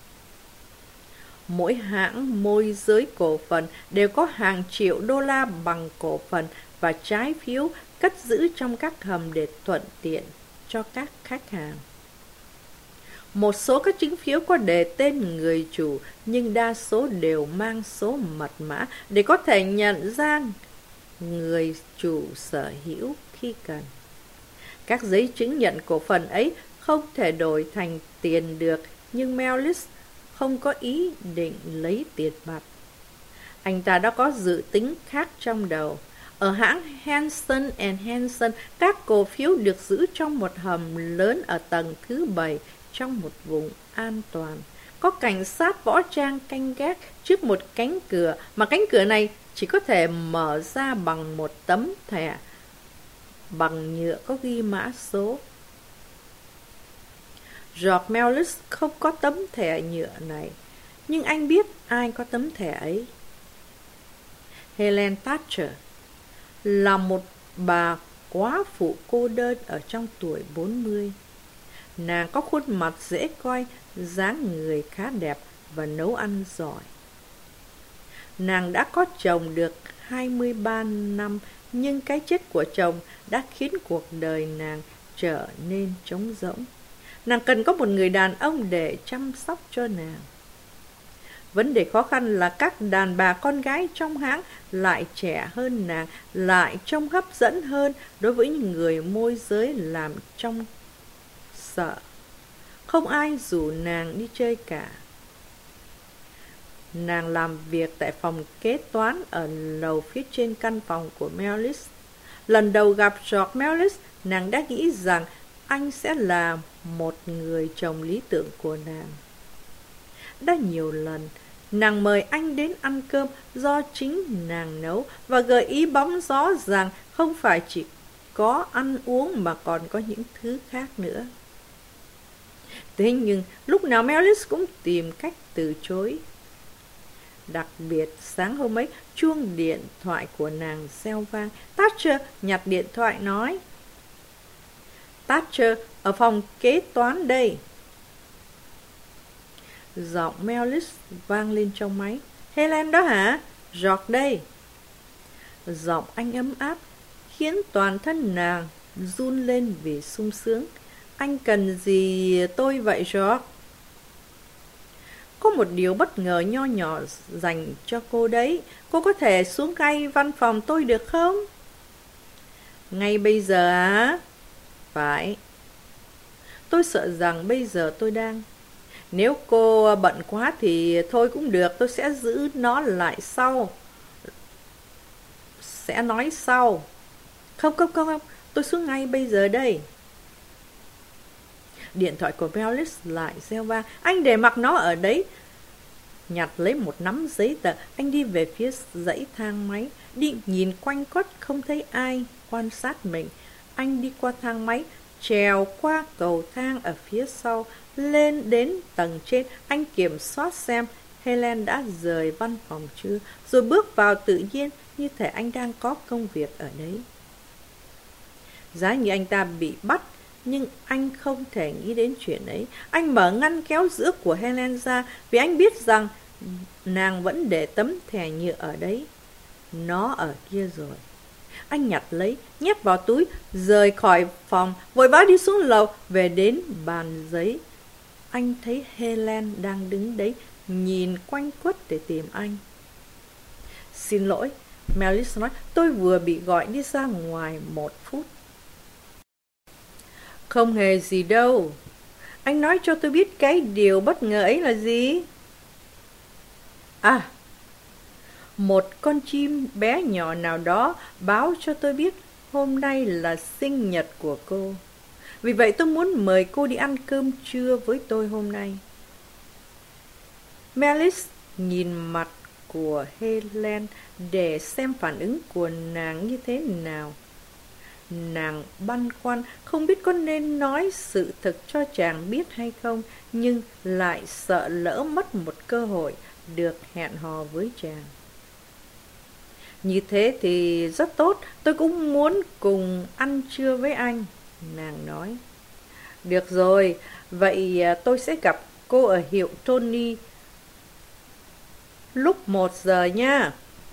Mỗi hãng môi giới cổ phần đều có hàng triệu đô la bằng cổ phần và trái phiếu cất giữ trong các hầm để thuận tiện cho các khách hàng. Một số các chứng phiếu có đề tên người chủ, nhưng đa số đều mang số mật mã để có thể nhận ra người chủ sở hữu khi cần. Các giấy chứng nhận cổ phần ấy không thể đổi thành tiền được, nhưng Mellis không có ý định lấy tiền mặt. Anh ta đã có dự tính khác trong đầu. Ở hãng Hanson and Hanson, các cổ phiếu được giữ trong một hầm lớn ở tầng thứ bảy trong một vùng an toàn. Có cảnh sát võ trang canh gác trước một cánh cửa, mà cánh cửa này chỉ có thể mở ra bằng một tấm thẻ bằng nhựa có ghi mã số. George Mellis không có tấm thẻ nhựa này, nhưng anh biết ai có tấm thẻ ấy. Helen Thatcher là một bà quá phụ cô đơn ở trong tuổi bốn mươi. Nàng có khuôn mặt dễ coi, dáng người khá đẹp và nấu ăn giỏi. Nàng đã có chồng được hai mươi ba năm, nhưng cái chết của chồng đã khiến cuộc đời nàng trở nên trống rỗng. Nàng cần có một người đàn ông để chăm sóc cho nàng. Vấn đề khó khăn là các đàn bà con gái trong hãng lại trẻ hơn nàng, lại trông hấp dẫn hơn đối với những người môi giới làm trong sợ. Không ai rủ nàng đi chơi cả. Nàng làm việc tại phòng kế toán ở lầu phía trên căn phòng của Mellis. Lần đầu gặp George Mellis, nàng đã nghĩ rằng anh sẽ là một người chồng lý tưởng của nàng. Đã nhiều lần, nàng mời anh đến ăn cơm do chính nàng nấu và gợi ý bóng gió rằng không phải chỉ có ăn uống mà còn có những thứ khác nữa. Thế nhưng lúc nào Melis cũng tìm cách từ chối. Đặc biệt sáng hôm ấy, chuông điện thoại của nàng reo vang. Thatcher nhặt điện thoại nói: Thatcher, ở phòng kế toán đây. Giọng Melis vang lên trong máy. Helen đó hả? George đây. Giọng anh ấm áp khiến toàn thân nàng run lên vì sung sướng. Anh cần gì tôi vậy George? Có một điều bất ngờ nho nhỏ dành cho cô đấy. Cô có thể xuống ngay văn phòng tôi được không? Ngay bây giờ á? Phải. Tôi sợ rằng bây giờ tôi đang. Nếu cô bận quá thì thôi cũng được, tôi sẽ giữ nó lại sau. Sẽ nói sau. Không, không, không, không, tôi xuống ngay bây giờ đây. Điện thoại của Melis lại reo vang. Anh để mặc nó ở đấy. Nhặt lấy một nắm giấy tờ, anh đi về phía dãy thang máy. Đi nhìn quanh quất không thấy ai quan sát mình. Anh đi qua thang máy, trèo qua cầu thang ở phía sau, lên đến tầng trên. Anh kiểm soát xem Helen đã rời văn phòng chưa, rồi bước vào tự nhiên như thể anh đang có công việc ở đấy. Giá như anh ta bị bắt, nhưng anh không thể nghĩ đến chuyện ấy. Anh mở ngăn kéo giữa của Helen ra vì anh biết rằng nàng vẫn để tấm thẻ nhựa ở đấy. Nó ở kia rồi. Anh nhặt lấy, nhét vào túi, rời khỏi phòng, vội vã đi xuống lầu, về đến bàn giấy. Anh thấy Helen đang đứng đấy, nhìn quanh quất để tìm anh. Xin lỗi, Melis nói, tôi vừa bị gọi đi ra ngoài một phút. Không hề gì đâu. Anh nói cho tôi biết cái điều bất ngờ ấy là gì? À, một con chim bé nhỏ nào đó báo cho tôi biết hôm nay là sinh nhật của cô. Vì vậy tôi muốn mời cô đi ăn cơm trưa với tôi hôm nay. Melis nhìn mặt của Helen để xem phản ứng của nàng như thế nào. Nàng băn khoăn không biết có nên nói sự thật cho chàng biết hay không, nhưng lại sợ lỡ mất một cơ hội được hẹn hò với chàng. Như thế thì rất tốt, tôi cũng muốn cùng ăn trưa với anh, nàng nói. Được rồi, vậy tôi sẽ gặp cô ở hiệu Tony lúc một giờ nha.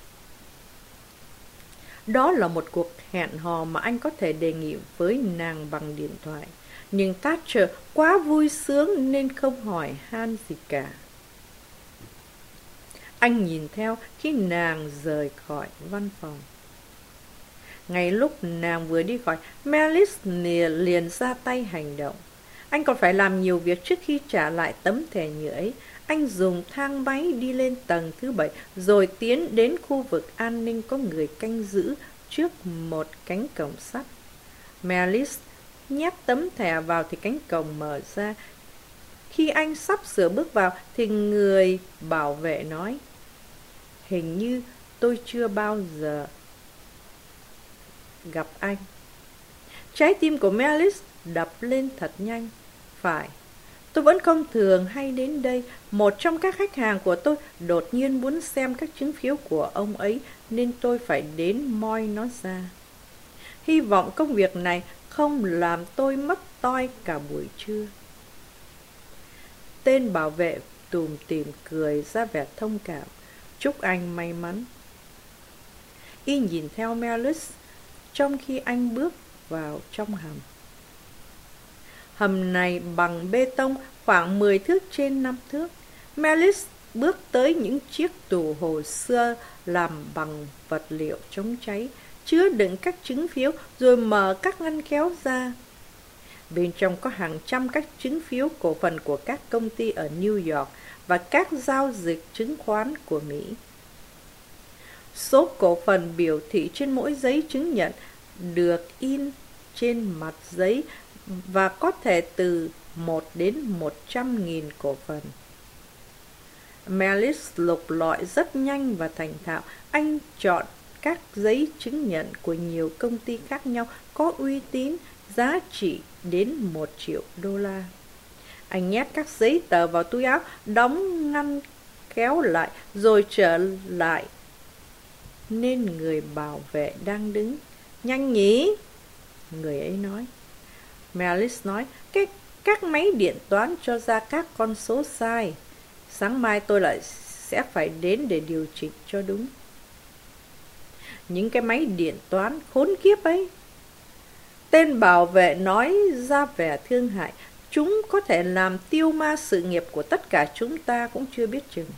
Đó là một cuộc hẹn hò mà anh có thể đề nghị với nàng bằng điện thoại. Nhưng Thatcher quá vui sướng nên không hỏi han gì cả. Anh nhìn theo khi nàng rời khỏi văn phòng. Ngay lúc nàng vừa đi khỏi, Melis liền ra tay hành động. Anh còn phải làm nhiều việc trước khi trả lại tấm thẻ nhựa ấy. Anh dùng thang máy đi lên tầng thứ bảy, rồi tiến đến khu vực an ninh có người canh giữ trước một cánh cổng sắt. Melis nhét tấm thẻ vào thì cánh cổng mở ra. Khi anh sắp sửa bước vào thì người bảo vệ nói: Hình như tôi chưa bao giờ gặp anh. Trái tim của Melis đập lên thật nhanh. Phải, tôi vẫn không thường hay đến đây. Một trong các khách hàng của tôi đột nhiên muốn xem các chứng phiếu của ông ấy, nên tôi phải đến moi nó ra. Hy vọng công việc này không làm tôi mất toi cả buổi trưa. Tên bảo vệ tủm tỉm cười ra vẻ thông cảm. Chúc anh may mắn. Y nhìn theo Melis trong khi anh bước vào trong hầm. Hầm này bằng bê tông, khoảng mười thước trên năm thước. Melis bước tới những chiếc tủ hồ sơ làm bằng vật liệu chống cháy, chứa đựng các chứng phiếu, rồi mở các ngăn kéo ra. Bên trong có hàng trăm các chứng phiếu cổ phần của các công ty ở New York và các giao dịch chứng khoán của Mỹ. Số cổ phần biểu thị trên mỗi giấy chứng nhận được in trên mặt giấy và có thể từ một đến một trăm nghìn cổ phần. Melis lục lọi rất nhanh và thành thạo. Anh chọn các giấy chứng nhận của nhiều công ty khác nhau có uy tín, giá trị đến một triệu đô la. Anh nhét các giấy tờ vào túi áo, đóng ngăn kéo lại, rồi trở lại nên người bảo vệ đang đứng. Nhanh nhỉ? Người ấy nói. Melis nói, cái, các máy điện toán cho ra các con số sai. Sáng mai tôi lại sẽ phải đến để điều chỉnh cho đúng. Những cái máy điện toán khốn kiếp ấy. Tên bảo vệ nói ra vẻ thương hại. Chúng có thể làm tiêu ma sự nghiệp của tất cả chúng ta cũng chưa biết chừng.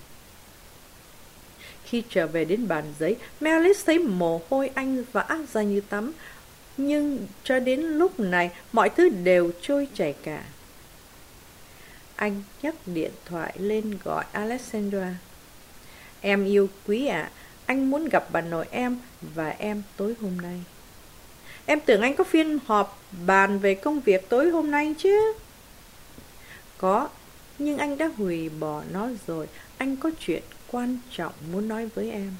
Khi trở về đến bàn giấy, Melis thấy mồ hôi anh vã ra như tắm. Nhưng cho đến lúc này, mọi thứ đều trôi chảy cả. Anh nhấc điện thoại lên gọi Alexandra. Em yêu quý ạ, à, anh muốn gặp bà nội em và em tối hôm nay. Em tưởng anh có phiên họp bàn về công việc tối hôm nay chứ? Có, nhưng anh đã hủy bỏ nó rồi. Anh có chuyện quan trọng muốn nói với em.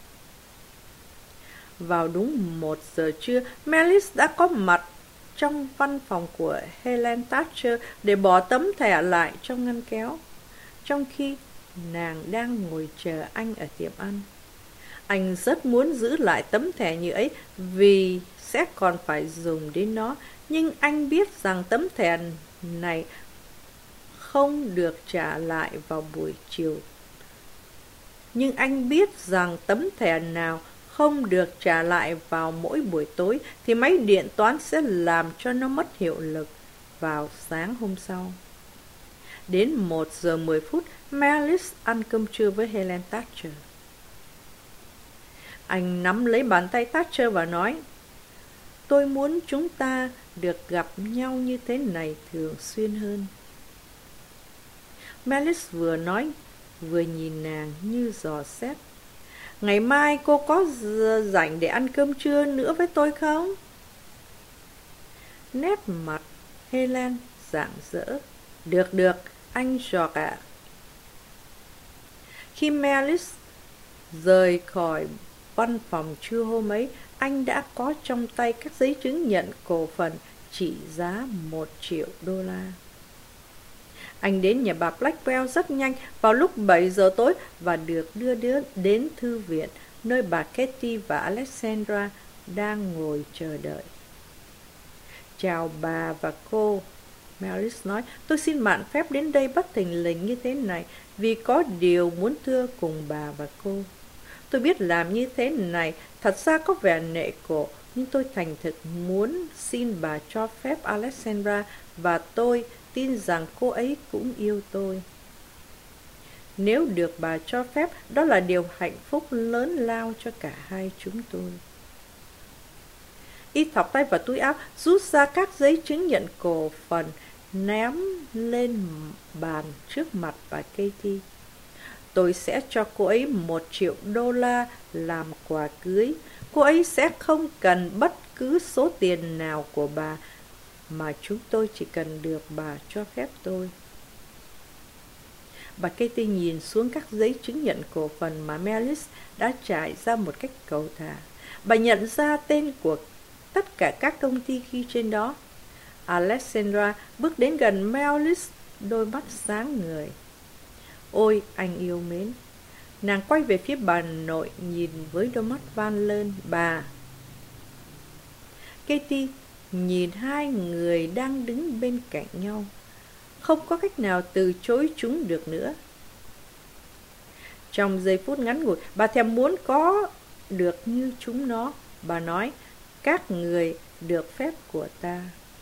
Vào đúng một giờ trưa, Melis đã có mặt trong văn phòng của Helen Thatcher để bỏ tấm thẻ lại trong ngăn kéo, trong khi nàng đang ngồi chờ anh ở tiệm ăn. Anh rất muốn giữ lại tấm thẻ như ấy vì sẽ còn phải dùng đến nó, nhưng anh biết rằng tấm thẻ này không được trả lại vào buổi chiều. Nhưng anh biết rằng tấm thẻ nào không được trả lại vào mỗi buổi tối thì máy điện toán sẽ làm cho nó mất hiệu lực vào sáng hôm sau. Đến một giờ mười phút, Melis ăn cơm trưa với Helen Thatcher. Anh nắm lấy bàn tay Thatcher và nói, tôi muốn chúng ta được gặp nhau như thế này thường xuyên hơn. Melis vừa nói, vừa nhìn nàng như dò xét. Ngày mai cô có rảnh để ăn cơm trưa nữa với tôi không? Nét mặt Helen rạng rỡ. Được được, anh George ạ. Khi Melis rời khỏi văn phòng trưa hôm ấy, anh đã có trong tay các giấy chứng nhận cổ phần trị giá một triệu đô la. Anh đến nhà bà Blackwell rất nhanh vào lúc bảy giờ tối và được đưa đến thư viện, nơi bà Katie và Alexandra đang ngồi chờ đợi. Chào bà và cô, Melis nói, tôi xin mạn phép đến đây bất thình lình như thế này vì có điều muốn thưa cùng bà và cô. Tôi biết làm như thế này thật ra có vẻ nệ cổ, nhưng tôi thành thực muốn xin bà cho phép Alexandra và tôi tin rằng cô ấy cũng yêu tôi. Nếu được bà cho phép, đó là điều hạnh phúc lớn lao cho cả hai chúng tôi. Y thọc tay vào túi áo, rút ra các giấy chứng nhận cổ phần, ném lên bàn trước mặt bà Katie. Tôi sẽ cho cô ấy một triệu đô la làm quà cưới. Cô ấy sẽ không cần bất cứ số tiền nào của bà, mà chúng tôi chỉ cần được bà cho phép tôi. Bà Katie nhìn xuống các giấy chứng nhận cổ phần mà Melis đã trải ra một cách cầu thả. Bà nhận ra tên của tất cả các công ty ghi trên đó. Alexandra bước đến gần Melis, đôi mắt sáng ngời. Ôi, anh yêu mến. Nàng quay về phía bà nội, nhìn với đôi mắt van lơn. Bà. Katie nhìn hai người đang đứng bên cạnh nhau, không có cách nào từ chối chúng được nữa. Trong giây phút ngắn ngủi, bà thèm muốn có được như chúng nó. Bà nói, các người được phép của ta.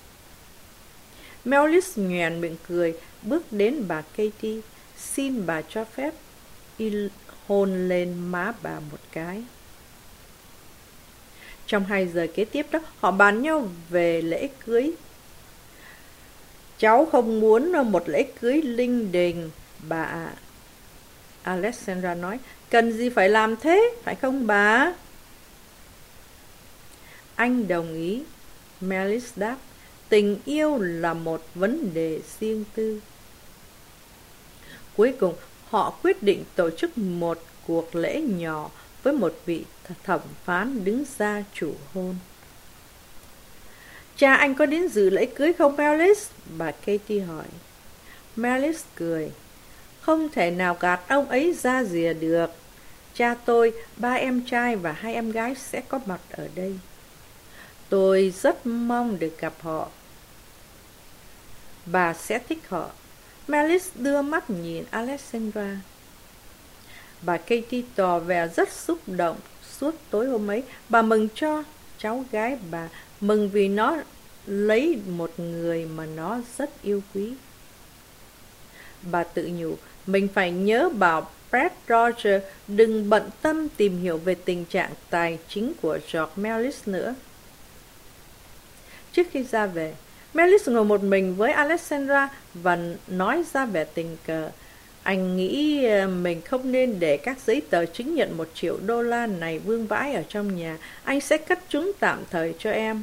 Melis nhoẻn miệng cười, bước đến bà Katie, xin bà cho phép y hôn lên má bà một cái. Trong hai giờ kế tiếp đó, họ bàn nhau về lễ cưới. Cháu không muốn một lễ cưới linh đình, bà ạ. Alexandra nói, cần gì phải làm thế, phải không bà? Anh đồng ý, Melis đáp. tình yêu là một vấn đề riêng tư. Cuối cùng, họ quyết định tổ chức một cuộc lễ nhỏ với một vị thẩm phán đứng ra chủ hôn. Cha anh có đến dự lễ cưới không, Meredith? Bà Katie hỏi. Meredith cười. Không thể nào gạt ông ấy ra rìa được. Cha tôi, ba em trai và hai em gái sẽ có mặt ở đây. Tôi rất mong được gặp họ. Bà sẽ thích họ. Meredith đưa mắt nhìn Alexandra. Bà Katie tỏ vẻ rất xúc động. Suốt tối hôm ấy, bà mừng cho cháu gái bà, mừng vì nó lấy một người mà nó rất yêu quý. Bà tự nhủ, mình phải nhớ bảo Fred Roger đừng bận tâm tìm hiểu về tình trạng tài chính của George Meredith nữa. Trước khi ra về, Meredith ngồi một mình với Alexandra và nói ra vẻ tình cờ. Anh nghĩ mình không nên để các giấy tờ chứng nhận một triệu đô la này vương vãi ở trong nhà. Anh sẽ cất chúng tạm thời cho em.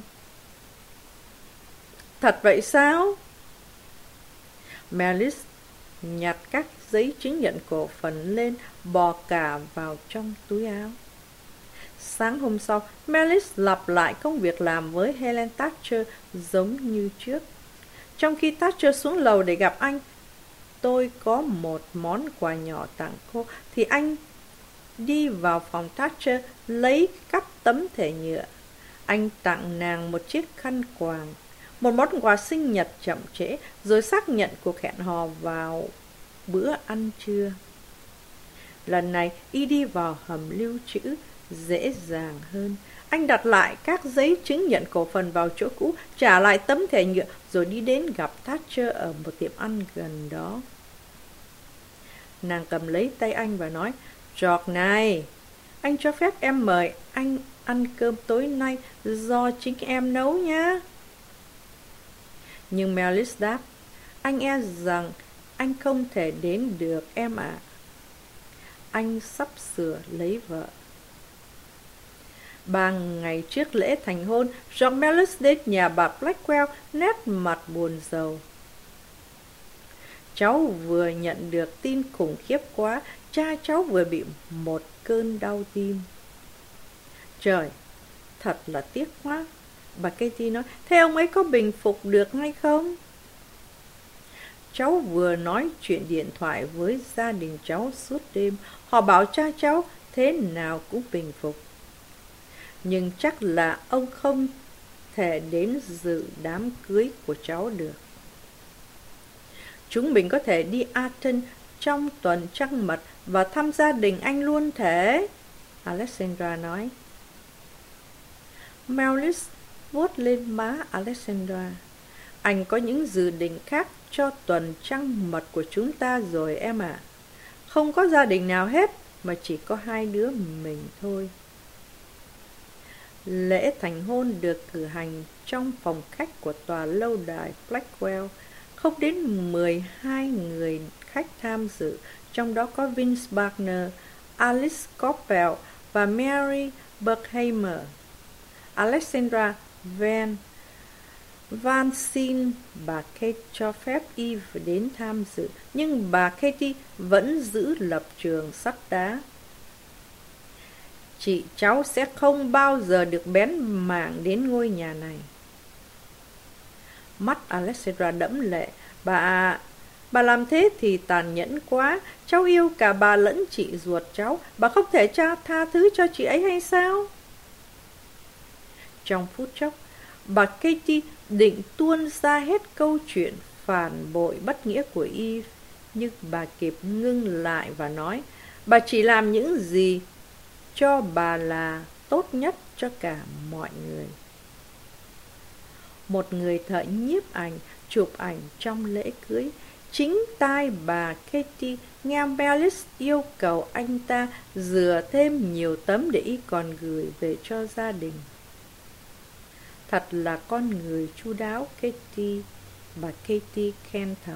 Thật vậy sao? Meredith nhặt các giấy chứng nhận cổ phần lên, bò cả vào trong túi áo. Sáng hôm sau, Meredith lặp lại công việc làm với Helen Thatcher giống như trước. Trong khi Thatcher xuống lầu để gặp anh, tôi có một món quà nhỏ tặng cô, thì anh đi vào phòng Thatcher lấy cắp tấm thẻ nhựa. Anh tặng nàng một chiếc khăn quàng, một món quà sinh nhật chậm trễ, rồi xác nhận cuộc hẹn hò vào bữa ăn trưa. Lần này, y đi vào hầm lưu trữ dễ dàng hơn. Anh đặt lại các giấy chứng nhận cổ phần vào chỗ cũ, trả lại tấm thẻ nhựa, rồi đi đến gặp Thatcher ở một tiệm ăn gần đó. Nàng cầm lấy tay anh và nói, George này, anh cho phép em mời anh ăn cơm tối nay do chính em nấu nhé. Nhưng Meredith đáp, anh e rằng anh không thể đến được em ạ. À. Anh sắp sửa lấy vợ. Ba ngày trước lễ thành hôn, George Meredith đến nhà bà Blackwell nét mặt buồn rầu. Cháu vừa nhận được tin khủng khiếp quá, cha cháu vừa bị một cơn đau tim. Trời, thật là tiếc quá. Bà Katie nói, thế ông ấy có bình phục được hay không? Cháu vừa nói chuyện điện thoại với gia đình cháu suốt đêm. Họ bảo cha cháu thế nào cũng bình phục. Nhưng chắc là ông không thể đến dự đám cưới của cháu được. Chúng mình có thể đi Athens trong tuần trăng mật và thăm gia đình anh luôn thể, Alexandra nói. Meredith vuốt lên má Alexandra. Anh có những dự định khác cho tuần trăng mật của chúng ta rồi em ạ. À. Không có gia đình nào hết, mà chỉ có hai đứa mình thôi. Lễ thành hôn được cử hành trong phòng khách của tòa lâu đài Blackwell. Không đến mười hai người khách tham dự, trong đó có Vince Wagner, Alice Coppel và Mary Burkheimer. Alexandra Van Van xin bà Kate cho phép Eve đến tham dự, nhưng bà Katie vẫn giữ lập trường sắt đá. Chị cháu sẽ không bao giờ được bén mảng đến ngôi nhà này. Mắt Alexandra đẫm lệ. Bà, bà làm thế thì tàn nhẫn quá. Cháu yêu cả bà lẫn chị ruột cháu. Bà không thể cho tha thứ cho chị ấy hay sao? Trong phút chốc, bà Katie định tuôn ra hết câu chuyện phản bội bất nghĩa của Eve, nhưng bà kịp ngưng lại và nói, bà chỉ làm những gì cho bà là tốt nhất cho cả mọi người. Một người thợ nhiếp ảnh chụp ảnh trong lễ cưới. Chính tai bà Katie nghe Meredith yêu cầu anh ta rửa thêm nhiều tấm để y còn gửi về cho gia đình. Thật là con người chu đáo, Katie, bà Katie khen thầm.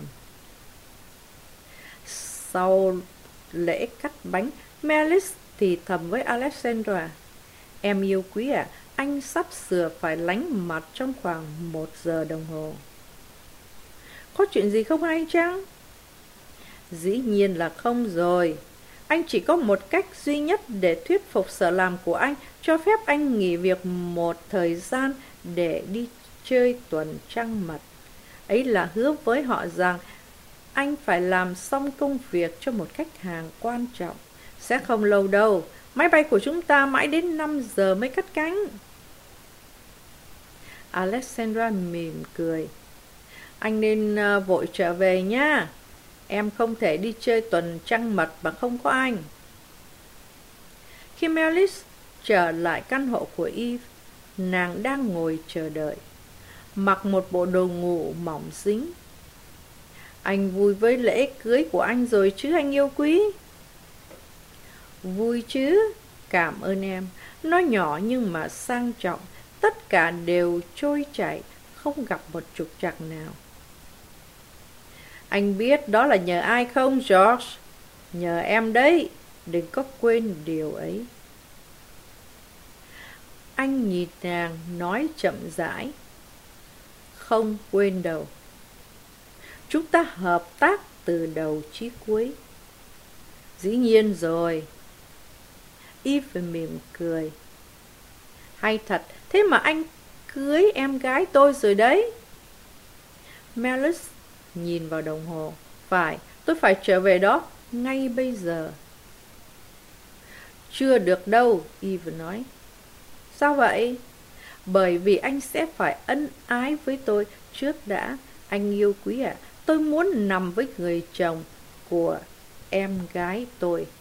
Sau lễ cắt bánh, Meredith thì thầm với Alexandra, em yêu quý ạ, à, anh sắp sửa phải lánh mặt trong khoảng một giờ đồng hồ. Có chuyện gì không hay chăng? Dĩ nhiên là không rồi. Anh chỉ có một cách duy nhất để thuyết phục sở làm của anh cho phép anh nghỉ việc một thời gian để đi chơi tuần trăng mật. Ấy là hứa với họ rằng anh phải làm xong công việc cho một khách hàng quan trọng. Sẽ không lâu đâu, máy bay của chúng ta mãi đến năm giờ mới cất cánh. Alexandra mỉm cười. Anh nên uh, vội trở về nhá. Em không thể đi chơi tuần trăng mật mà không có anh. Khi Melis trở lại căn hộ của Eve, nàng đang ngồi chờ đợi, mặc một bộ đồ ngủ mỏng dính. Anh vui với lễ cưới của anh rồi chứ anh yêu quý? Vui chứ, cảm ơn em. Nó nhỏ nhưng mà sang trọng. Tất cả đều trôi chảy, không gặp một trục trặc nào. Anh biết đó là nhờ ai không, George? Nhờ em đấy, đừng có quên điều ấy. Anh nhìn nàng nói chậm rãi. Không quên đâu. Chúng ta hợp tác từ đầu chí cuối. Dĩ nhiên rồi. Eve mỉm cười. Hay thật, thế mà anh cưới em gái tôi rồi đấy. Melis nhìn vào đồng hồ. Phải, tôi phải trở về đó ngay bây giờ. Chưa được đâu, Eve nói. Sao vậy? Bởi vì anh sẽ phải ân ái với tôi trước đã. Anh yêu quý ạ, à, tôi muốn nằm với người chồng của em gái tôi.